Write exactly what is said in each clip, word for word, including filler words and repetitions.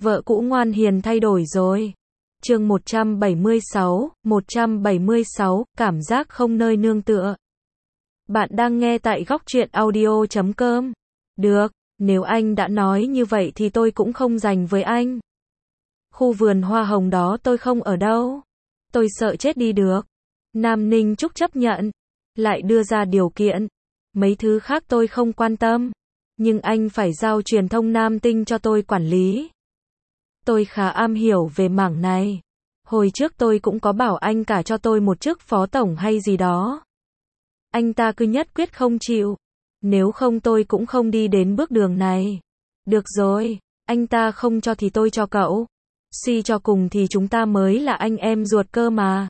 Vợ cũ ngoan hiền thay đổi rồi. Chương một trăm bảy mươi sáu, một trăm bảy mươi sáu, cảm giác không nơi nương tựa. Bạn đang nghe tại góc truyện audio chấm com. Được, nếu anh đã nói như vậy thì tôi cũng không dành với anh. Khu vườn hoa hồng đó tôi không ở đâu. Tôi sợ chết đi được. Nam Ninh Trúc chấp nhận. Lại đưa ra điều kiện. Mấy thứ khác tôi không quan tâm. Nhưng anh phải giao truyền thông Nam Tinh cho tôi quản lý. Tôi khá am hiểu về mảng này. Hồi trước tôi cũng có bảo anh cả cho tôi một chức phó tổng hay gì đó. Anh ta cứ nhất quyết không chịu. Nếu không tôi cũng không đi đến bước đường này. Được rồi, anh ta không cho thì tôi cho cậu. Suy cho cùng thì chúng ta mới là anh em ruột cơ mà.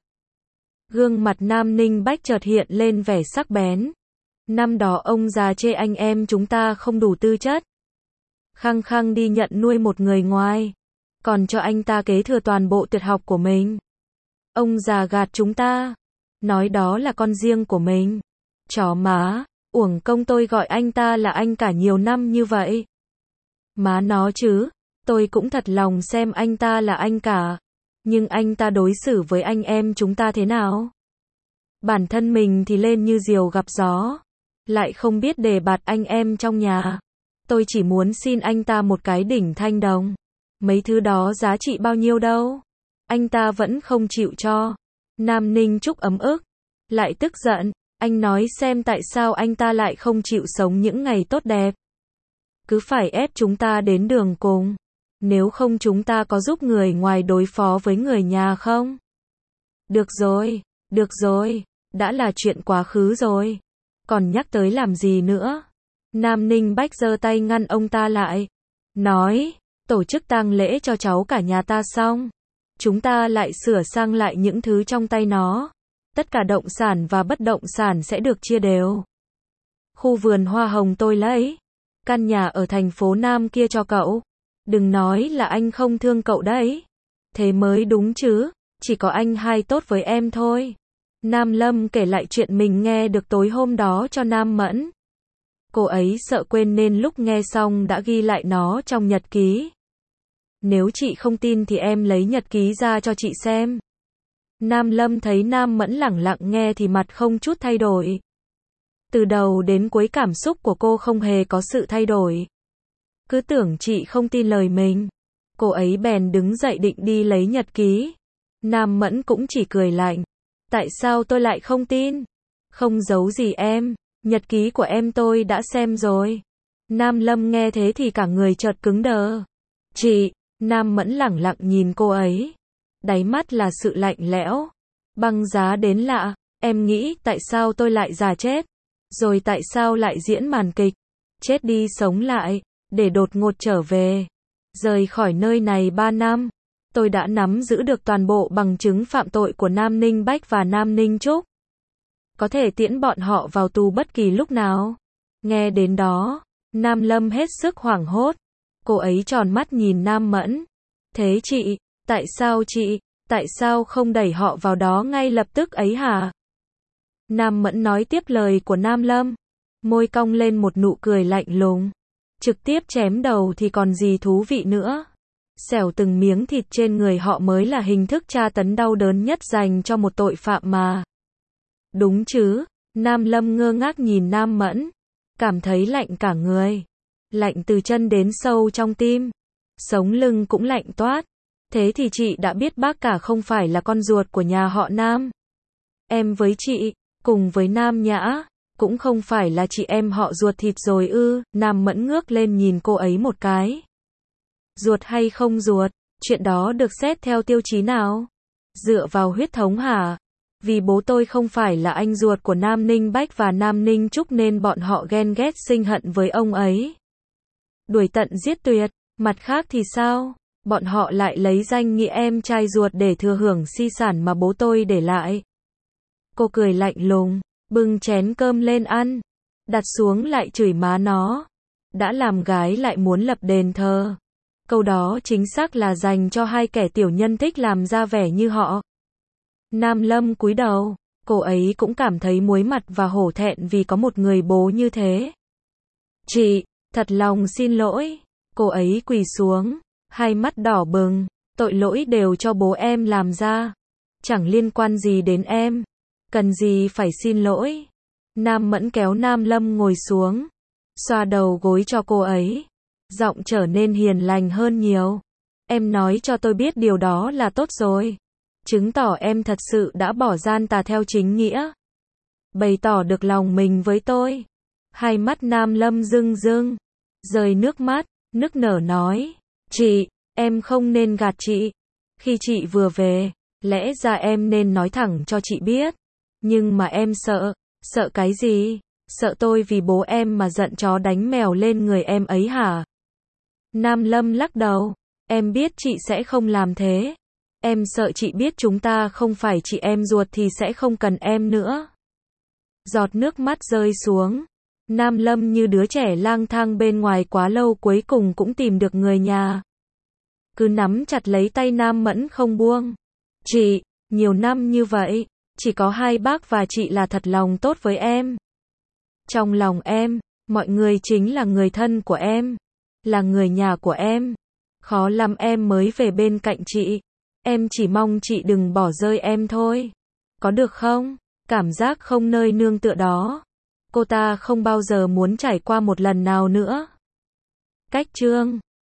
Gương mặt Nam Ninh Bách chợt hiện lên vẻ sắc bén. Năm đó ông già chê anh em chúng ta không đủ tư chất. Khăng khăng đi nhận nuôi một người ngoài. Còn cho anh ta kế thừa toàn bộ tuyệt học của mình. Ông già gạt chúng ta. Nói đó là con riêng của mình. Chó má, uổng công tôi gọi anh ta là anh cả nhiều năm như vậy. Má nó chứ, tôi cũng thật lòng xem anh ta là anh cả. Nhưng anh ta đối xử với anh em chúng ta thế nào? Bản thân mình thì lên như diều gặp gió. Lại không biết đề bạt anh em trong nhà. Tôi chỉ muốn xin anh ta một cái đỉnh thanh đồng. Mấy thứ đó giá trị bao nhiêu đâu. Anh ta vẫn không chịu cho. Nam Ninh Trúc ấm ức. Lại tức giận. Anh nói xem tại sao anh ta lại không chịu sống những ngày tốt đẹp. Cứ phải ép chúng ta đến đường cùng. Nếu không chúng ta có giúp người ngoài đối phó với người nhà không? Được rồi, được rồi. Đã là chuyện quá khứ rồi. Còn nhắc tới làm gì nữa? Nam Ninh Bách giơ tay ngăn ông ta lại. Nói, tổ chức tang lễ cho cháu cả nhà ta xong. Chúng ta lại sửa sang lại những thứ trong tay nó. Tất cả động sản và bất động sản sẽ được chia đều. Khu vườn hoa hồng tôi lấy. Căn nhà ở thành phố Nam kia cho cậu. Đừng nói là anh không thương cậu đấy. Thế mới đúng chứ. Chỉ có anh hay tốt với em thôi. Nam Lâm kể lại chuyện mình nghe được tối hôm đó cho Nam Mẫn. Cô ấy sợ quên nên lúc nghe xong đã ghi lại nó trong nhật ký. Nếu chị không tin thì em lấy nhật ký ra cho chị xem. Nam Lâm thấy Nam Mẫn lẳng lặng nghe thì mặt không chút thay đổi. Từ đầu đến cuối cảm xúc của cô không hề có sự thay đổi. Cứ tưởng chị không tin lời mình. Cô ấy bèn đứng dậy định đi lấy nhật ký. Nam Mẫn cũng chỉ cười lạnh. Tại sao tôi lại không tin? Không giấu gì em. Nhật ký của em tôi đã xem rồi. Nam Lâm nghe thế thì cả người chợt cứng đờ. Chị, Nam Mẫn lẳng lặng nhìn cô ấy. Đáy mắt là sự lạnh lẽo. Băng giá đến lạ. Em nghĩ tại sao tôi lại già chết? Rồi tại sao lại diễn màn kịch? Chết đi sống lại. Để đột ngột trở về. Rời khỏi nơi này ba năm. Tôi đã nắm giữ được toàn bộ bằng chứng phạm tội của Nam Ninh Bách và Nam Ninh Trúc. Có thể tiễn bọn họ vào tù bất kỳ lúc nào. Nghe đến đó, Nam Lâm hết sức hoảng hốt. Cô ấy tròn mắt nhìn Nam Mẫn. Thế chị, tại sao chị, tại sao không đẩy họ vào đó ngay lập tức ấy hả? Nam Mẫn nói tiếp lời của Nam Lâm. Môi cong lên một nụ cười lạnh lùng. Trực tiếp chém đầu thì còn gì thú vị nữa. Xẻo từng miếng thịt trên người họ mới là hình thức tra tấn đau đớn nhất dành cho một tội phạm mà. Đúng chứ? Nam Lâm ngơ ngác nhìn Nam Mẫn. Cảm thấy lạnh cả người. Lạnh từ chân đến sâu trong tim. Sống lưng cũng lạnh toát. Thế thì chị đã biết bác cả không phải là con ruột của nhà họ Nam. Em với chị, cùng với Nam Nhã, cũng không phải là chị em họ ruột thịt rồi ư? Nam Mẫn ngước lên nhìn cô ấy một cái. Ruột hay không ruột, chuyện đó được xét theo tiêu chí nào? Dựa vào huyết thống hả? Vì bố tôi không phải là anh ruột của Nam Ninh Bách và Nam Ninh Trúc nên bọn họ ghen ghét sinh hận với ông ấy. Đuổi tận giết tuyệt, mặt khác thì sao? Bọn họ lại lấy danh nghĩa em trai ruột để thừa hưởng di sản mà bố tôi để lại. Cô cười lạnh lùng, bưng chén cơm lên ăn, đặt xuống lại chửi má nó. Đã làm gái lại muốn lập đền thờ. Câu đó chính xác là dành cho hai kẻ tiểu nhân thích làm ra vẻ như họ. Nam Lâm cúi đầu, cô ấy cũng cảm thấy muối mặt và hổ thẹn vì có một người bố như thế. Chị, thật lòng xin lỗi. Cô ấy quỳ xuống, Hai mắt đỏ bừng, tội lỗi đều cho bố em làm ra. Chẳng liên quan gì đến em. Cần gì phải xin lỗi. Nam Mẫn kéo Nam Lâm ngồi xuống, xoa đầu gối cho cô ấy. Giọng trở nên hiền lành hơn nhiều. Em nói cho tôi biết điều đó là tốt rồi. Chứng tỏ em thật sự đã bỏ gian tà theo chính nghĩa. Bày tỏ được lòng mình với tôi. Hai mắt Nam Lâm rưng rưng, rơi nước mắt, nức nở nói. Chị, em không nên gạt chị. Khi chị vừa về, lẽ ra em nên nói thẳng cho chị biết. Nhưng mà em sợ. Sợ cái gì? Sợ tôi vì bố em mà giận chó đánh mèo lên người em ấy hả? Nam Lâm lắc đầu. Em biết chị sẽ không làm thế. Em sợ chị biết chúng ta không phải chị em ruột thì sẽ không cần em nữa. Giọt nước mắt rơi xuống. Nam Lâm như đứa trẻ lang thang bên ngoài quá lâu cuối cùng cũng tìm được người nhà. Cứ nắm chặt lấy tay Nam Mẫn không buông. Chị, nhiều năm như vậy, chỉ có hai bác và chị là thật lòng tốt với em. Trong lòng em, mọi người chính là người thân của em, là người nhà của em. Khó lắm em mới về bên cạnh chị. Em chỉ mong chị đừng bỏ rơi em thôi. Có được không? Cảm giác không nơi nương tựa đó, cô ta không bao giờ muốn trải qua một lần nào nữa. Cách chương